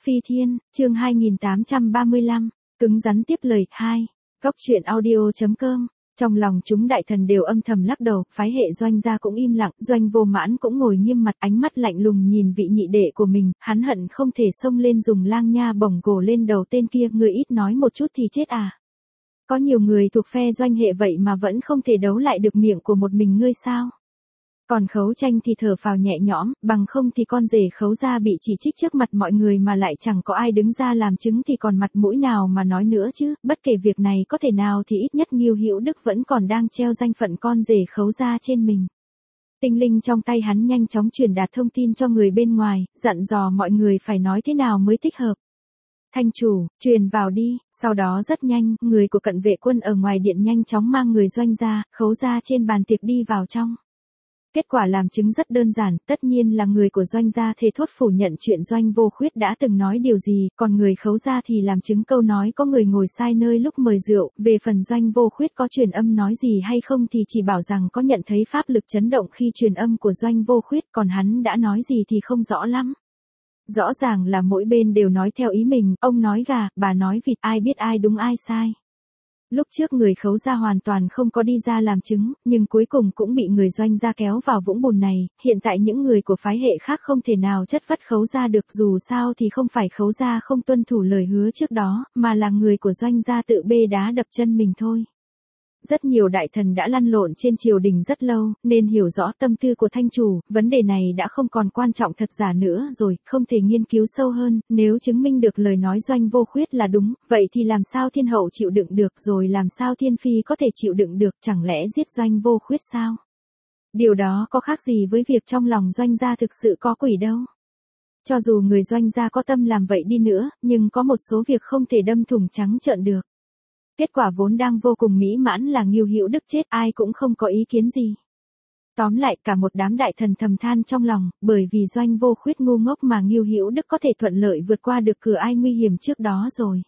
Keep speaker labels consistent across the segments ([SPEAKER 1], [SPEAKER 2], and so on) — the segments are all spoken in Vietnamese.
[SPEAKER 1] Phi Thiên, chương 2835, cứng rắn tiếp lời, 2. Góc truyện audio.com. Trong lòng chúng đại thần đều âm thầm lắc đầu, phái hệ Doanh gia cũng im lặng, Doanh Vô Mãn cũng ngồi nghiêm mặt, ánh mắt lạnh lùng nhìn vị nhị đệ của mình, hắn hận không thể xông lên dùng lang nha bổng gồ lên đầu tên kia, người ít nói một chút thì chết à. Có nhiều người thuộc phe Doanh hệ vậy mà vẫn không thể đấu lại được miệng của một mình ngươi sao? Còn Khấu Tranh thì thở phào nhẹ nhõm, bằng không thì con rể Khấu gia bị chỉ trích trước mặt mọi người mà lại chẳng có ai đứng ra làm chứng thì còn mặt mũi nào mà nói nữa chứ, bất kể việc này có thể nào thì ít nhất Ngưu Hữu Đức vẫn còn đang treo danh phận con rể Khấu gia trên mình. Tinh linh trong tay hắn nhanh chóng truyền đạt thông tin cho người bên ngoài, dặn dò mọi người phải nói thế nào mới thích hợp. Thanh chủ, truyền vào đi, sau đó rất nhanh, người của cận vệ quân ở ngoài điện nhanh chóng mang người Doanh gia, Khấu gia trên bàn tiệc đi vào trong. Kết quả làm chứng rất đơn giản, tất nhiên là người của Doanh gia thề thốt phủ nhận chuyện Doanh Vô Khuyết đã từng nói điều gì, còn người Khấu gia thì làm chứng câu nói có người ngồi sai nơi lúc mời rượu, về phần Doanh Vô Khuyết có truyền âm nói gì hay không thì chỉ bảo rằng có nhận thấy pháp lực chấn động khi truyền âm của Doanh Vô Khuyết, còn hắn đã nói gì thì không rõ lắm. Rõ ràng là mỗi bên đều nói theo ý mình, ông nói gà, bà nói vịt, ai biết ai đúng ai sai. Lúc trước người Khấu gia hoàn toàn không có đi ra làm chứng, nhưng cuối cùng cũng bị người Doanh gia kéo vào vũng bùn này, hiện tại những người của phái hệ khác không thể nào chất vất Khấu gia được, dù sao thì không phải Khấu gia không tuân thủ lời hứa trước đó, mà là người của Doanh gia tự bê đá đập chân mình thôi. Rất nhiều đại thần đã lăn lộn trên triều đình rất lâu, nên hiểu rõ tâm tư của thanh chủ, vấn đề này đã không còn quan trọng thật giả nữa rồi, không thể nghiên cứu sâu hơn, nếu chứng minh được lời nói Doanh Vô Khuyết là đúng, vậy thì làm sao thiên hậu chịu đựng được, rồi làm sao thiên phi có thể chịu đựng được, chẳng lẽ giết Doanh Vô Khuyết sao? Điều đó có khác gì với việc trong lòng Doanh gia thực sự có quỷ đâu. Cho dù người Doanh gia có tâm làm vậy đi nữa, nhưng có một số việc không thể đâm thủng trắng trợn được. Kết quả vốn đang vô cùng mỹ mãn là Ngưu Hữu Đức chết, ai cũng không có ý kiến gì. Tóm lại cả một đám đại thần thầm than trong lòng, bởi vì Doanh Vô Khuyết ngu ngốc mà Ngưu Hữu Đức có thể thuận lợi vượt qua được cửa ai nguy hiểm trước đó rồi.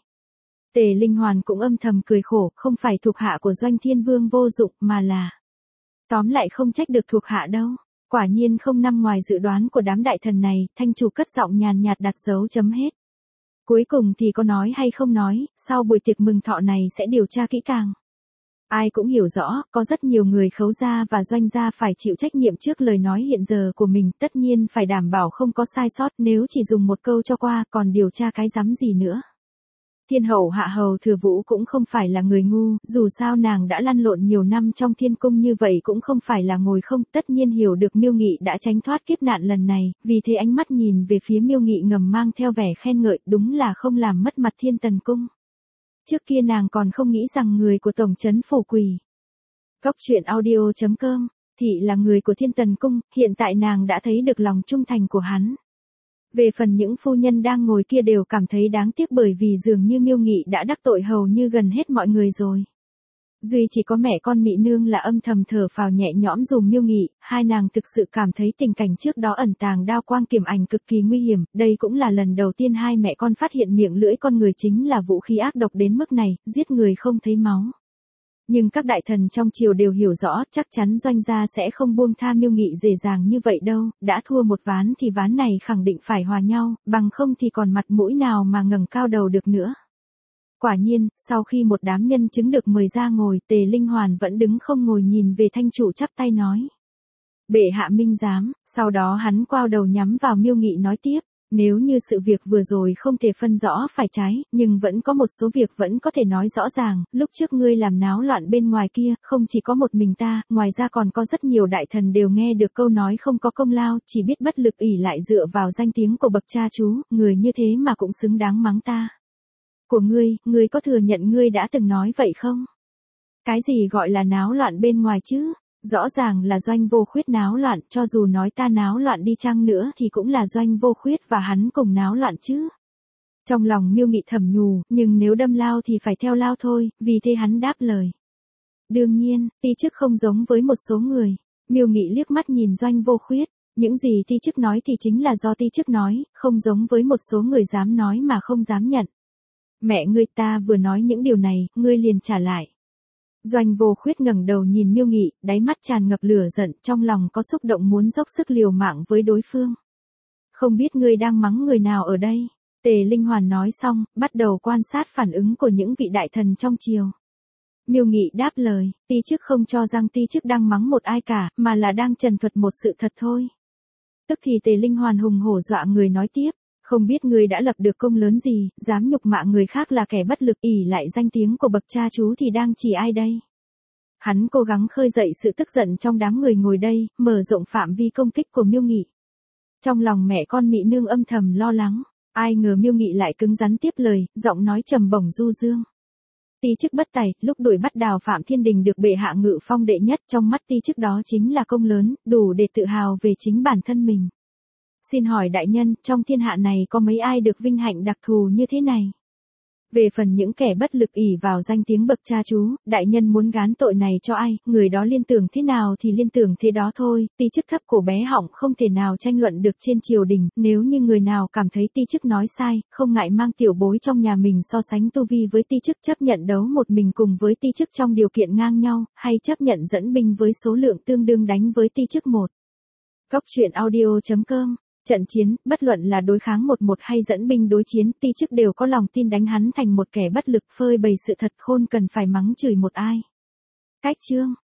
[SPEAKER 1] Tề Linh Hoàn cũng âm thầm cười khổ, không phải thuộc hạ của Doanh Thiên Vương vô dụng mà là. Tóm lại không trách được thuộc hạ đâu. Quả nhiên không nằm ngoài dự đoán của đám đại thần này, thanh chủ cất giọng nhàn nhạt đặt dấu chấm hết. Cuối cùng thì có nói hay không nói, sau buổi tiệc mừng thọ này sẽ điều tra kỹ càng. Ai cũng hiểu rõ, có rất nhiều người Khấu gia và Doanh gia phải chịu trách nhiệm trước lời nói hiện giờ của mình, tất nhiên phải đảm bảo không có sai sót, nếu chỉ dùng một câu cho qua, còn điều tra cái rắm gì nữa. Thiên hậu Hạ Hầu Thừa Vũ cũng không phải là người ngu, dù sao nàng đã lăn lộn nhiều năm trong thiên cung như vậy cũng không phải là ngồi không, tất nhiên hiểu được Miêu Nghị đã tránh thoát kiếp nạn lần này, vì thế ánh mắt nhìn về phía Miêu Nghị ngầm mang theo vẻ khen ngợi, đúng là không làm mất mặt Thiên Tần Cung. Trước kia nàng còn không nghĩ rằng người của Tổng trấn phủ quỷ. Góc truyện audio.com, Thị là người của Thiên Tần Cung, hiện tại nàng đã thấy được lòng trung thành của hắn. Về phần những phu nhân đang ngồi kia đều cảm thấy đáng tiếc bởi vì dường như Miêu Nghị đã đắc tội hầu như gần hết mọi người rồi. Duy chỉ có mẹ con Mị Nương là âm thầm thở phào nhẹ nhõm dùm Miêu Nghị, hai nàng thực sự cảm thấy tình cảnh trước đó ẩn tàng đao quang kiểm ảnh cực kỳ nguy hiểm, đây cũng là lần đầu tiên hai mẹ con phát hiện miệng lưỡi con người chính là vũ khí ác độc đến mức này, giết người không thấy máu. Nhưng các đại thần trong triều đều hiểu rõ, chắc chắn Doanh gia sẽ không buông tha Miêu Nghị dễ dàng như vậy đâu, đã thua một ván thì ván này khẳng định phải hòa nhau, bằng không thì còn mặt mũi nào mà ngẩng cao đầu được nữa. Quả nhiên, sau khi một đám nhân chứng được mời ra ngồi, Tề Linh Hoàn vẫn đứng không ngồi nhìn về thanh chủ chắp tay nói. Bệ hạ minh giám, sau đó hắn quao đầu nhắm vào Miêu Nghị nói tiếp. Nếu như sự việc vừa rồi không thể phân rõ phải trái, nhưng vẫn có một số việc vẫn có thể nói rõ ràng, lúc trước ngươi làm náo loạn bên ngoài kia, không chỉ có một mình ta, ngoài ra còn có rất nhiều đại thần đều nghe được câu nói không có công lao, chỉ biết bất lực ỷ lại dựa vào danh tiếng của bậc cha chú, người như thế mà cũng xứng đáng mắng ta. Của ngươi có thừa nhận ngươi đã từng nói vậy không? Cái gì gọi là náo loạn bên ngoài chứ? Rõ ràng là Doanh Vô Khuyết náo loạn, cho dù nói ta náo loạn đi chăng nữa thì cũng là Doanh Vô Khuyết và hắn cùng náo loạn chứ. Trong lòng Miêu Nghị thầm nhủ, nhưng nếu đâm lao thì phải theo lao thôi, vì thế hắn đáp lời. Đương nhiên, ti chức không giống với một số người. Miêu Nghị liếc mắt nhìn Doanh Vô Khuyết, những gì ti chức nói thì chính là do ti chức nói, không giống với một số người dám nói mà không dám nhận. Mẹ ngươi ta vừa nói những điều này, ngươi liền trả lại. Doanh Vô Khuyết ngẩng đầu nhìn Miêu Nghị, đáy mắt tràn ngập lửa giận, trong lòng có xúc động muốn dốc sức liều mạng với đối phương. Không biết ngươi đang mắng người nào ở đây? Tề Linh Hoàn nói xong, bắt đầu quan sát phản ứng của những vị đại thần trong triều. Miêu Nghị đáp lời, ti chức không cho rằng ti chức đang mắng một ai cả, mà là đang trần thuật một sự thật thôi. Tức thì Tề Linh Hoàn hùng hổ dọa người nói tiếp, không biết người đã lập được công lớn gì, dám nhục mạ người khác là kẻ bất lực, ỷ lại danh tiếng của bậc cha chú thì đang chỉ ai đây? Hắn cố gắng khơi dậy sự tức giận trong đám người ngồi đây, mở rộng phạm vi công kích của Miêu Nghị. Trong lòng mẹ con Mị Nương âm thầm lo lắng, ai ngờ Miêu Nghị lại cứng rắn tiếp lời, giọng nói trầm bổng du dương. Ti chức bất tài, lúc đuổi bắt Đào Phạm Thiên Đình được bệ hạ ngự phong đệ nhất, trong mắt ti chức đó chính là công lớn, đủ để tự hào về chính bản thân mình. Xin hỏi đại nhân, trong thiên hạ này có mấy ai được vinh hạnh đặc thù như thế này? Về phần những kẻ bất lực ỷ vào danh tiếng bậc cha chú, đại nhân muốn gán tội này cho ai, người đó liên tưởng thế nào thì liên tưởng thế đó thôi, ti chức thấp cổ bé họng không thể nào tranh luận được trên triều đình, nếu như người nào cảm thấy ti chức nói sai, không ngại mang tiểu bối trong nhà mình so sánh tu vi với ti chức, chấp nhận đấu một mình cùng với ti chức trong điều kiện ngang nhau, hay chấp nhận dẫn binh với số lượng tương đương đánh với ti chức một. Cốc truyện audio.com. Trận chiến, bất luận là đối kháng 1-1 hay dẫn binh đối chiến, ti chức đều có lòng tin đánh hắn thành một kẻ bất lực, phơi bày sự thật khôn cần phải mắng chửi một ai. Cách chương